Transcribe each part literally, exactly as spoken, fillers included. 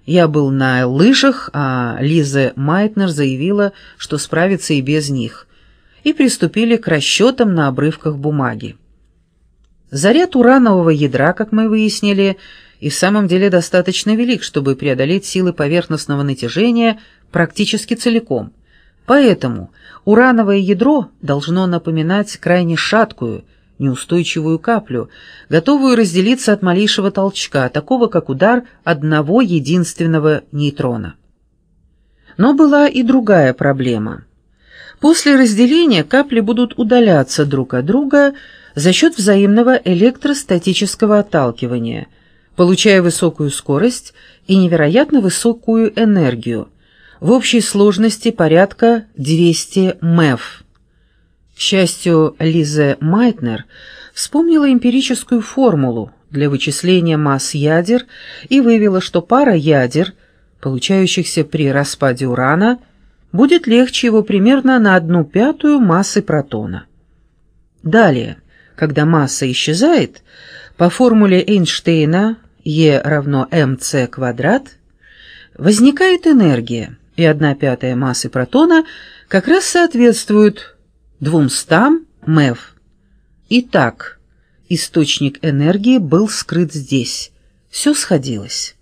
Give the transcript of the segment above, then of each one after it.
Я был на лыжах, а Лиза Майтнер заявила, что справится и без них, и приступили к расчетам на обрывках бумаги. Заряд уранового ядра, как мы выяснили, и в самом деле достаточно велик, чтобы преодолеть силы поверхностного натяжения практически целиком. Поэтому урановое ядро должно напоминать крайне шаткую, неустойчивую каплю, готовую разделиться от малейшего толчка, такого как удар одного единственного нейтрона. Но была и другая проблема. После разделения капли будут удаляться друг от друга за счет взаимного электростатического отталкивания, получая высокую скорость и невероятно высокую энергию, в общей сложности порядка двести меф. К счастью, Лиза Майтнер вспомнила эмпирическую формулу для вычисления масс ядер и вывела, что пара ядер, получающихся при распаде урана, будет легче его примерно на одну пятую массы протона. Далее, когда масса исчезает, по формуле Эйнштейна E равно mc квадрат, возникает энергия, и одна пятая массы протона как раз соответствует двумстам меф. Итак, источник энергии был скрыт здесь. Все сходилось.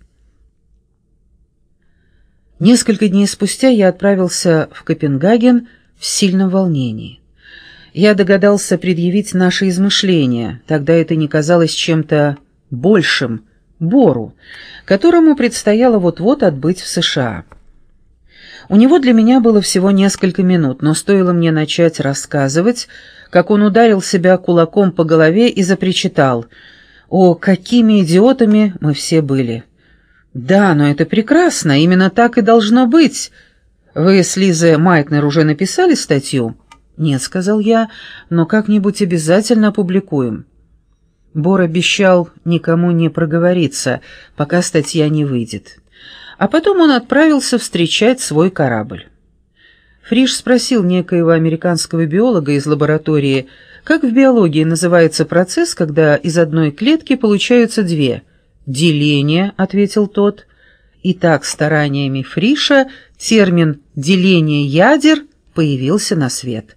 Несколько дней спустя я отправился в Копенгаген в сильном волнении. Я догадался предъявить наши измышления, тогда это не казалось чем-то большим, Бору, которому предстояло вот-вот отбыть в США. У него для меня было всего несколько минут, но стоило мне начать рассказывать, как он ударил себя кулаком по голове и запричитал: «О, какими идиотами мы все были!» «Да, но это прекрасно, именно так и должно быть. Вы с Лизой Майтнер уже написали статью?» «Нет», — сказал я, — «но как-нибудь обязательно опубликуем». Бор обещал никому не проговориться, пока статья не выйдет. А потом он отправился встречать свой корабль. Фриш спросил некоего американского биолога из лаборатории, как в биологии называется процесс, когда из одной клетки получаются две. «Деление», — ответил тот. И так стараниями Фриша термин «деление ядер» появился на свет.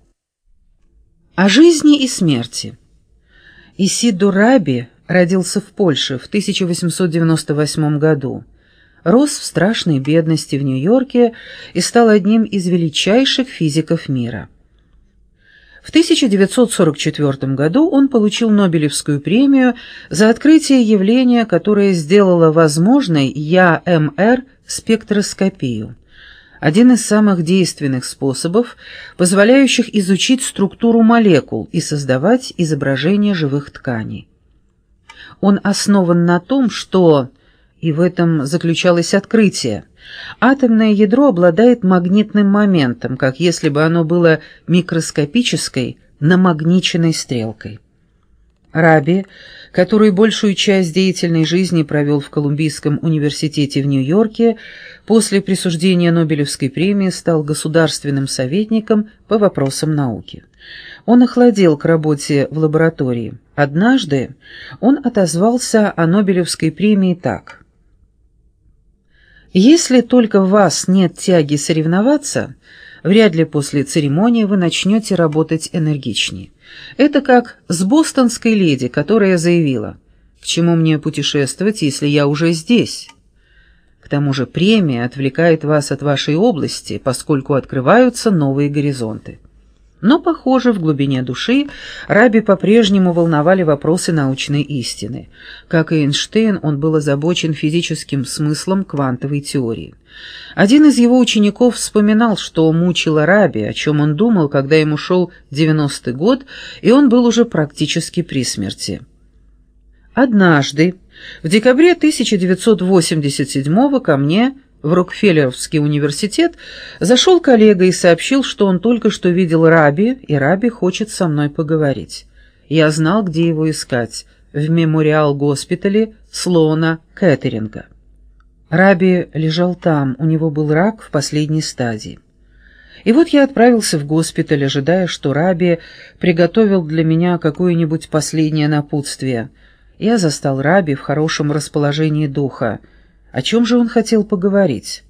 О жизни и смерти. Исидор Раби родился в Польше в тысяча восемьсот девяносто восьмом году. Рос в страшной бедности в Нью-Йорке и стал одним из величайших физиков мира. В тысяча девятьсот сорок четвёртом году он получил Нобелевскую премию за открытие явления, которое сделало возможной Я Эм Эр спектроскопию, один из самых действенных способов, позволяющих изучить структуру молекул и создавать изображения живых тканей. Он основан на том, что, и в этом заключалось открытие, атомное ядро обладает магнитным моментом, как если бы оно было микроскопической, намагниченной стрелкой. Раби, который большую часть деятельной жизни провел в Колумбийском университете в Нью-Йорке, после присуждения Нобелевской премии стал государственным советником по вопросам науки. Он охладел к работе в лаборатории. Однажды он отозвался о Нобелевской премии так: «Если только в вас нет тяги соревноваться, вряд ли после церемонии вы начнете работать энергичнее. Это как с бостонской леди, которая заявила: «К чему мне путешествовать, если я уже здесь?» К тому же премия отвлекает вас от вашей области, поскольку открываются новые горизонты. Но, похоже, в глубине души Раби по-прежнему волновали вопросы научной истины. Как и Эйнштейн, он был озабочен физическим смыслом квантовой теории. Один из его учеников вспоминал, что мучило Раби, о чем он думал, когда ему шел девяностый год, и он был уже практически при смерти. Однажды, в декабре тысяча девятьсот восемьдесят седьмого, ко мне в Рокфеллеровский университет зашел коллега и сообщил, что он только что видел Раби, и Раби хочет со мной поговорить. Я знал, где его искать — в мемориал-госпитале Слоана Кеттеринга. Раби лежал там, у него был рак в последней стадии. И вот я отправился в госпиталь, ожидая, что Раби приготовил для меня какое-нибудь последнее напутствие. Я застал Раби в хорошем расположении духа. О чем же он хотел поговорить?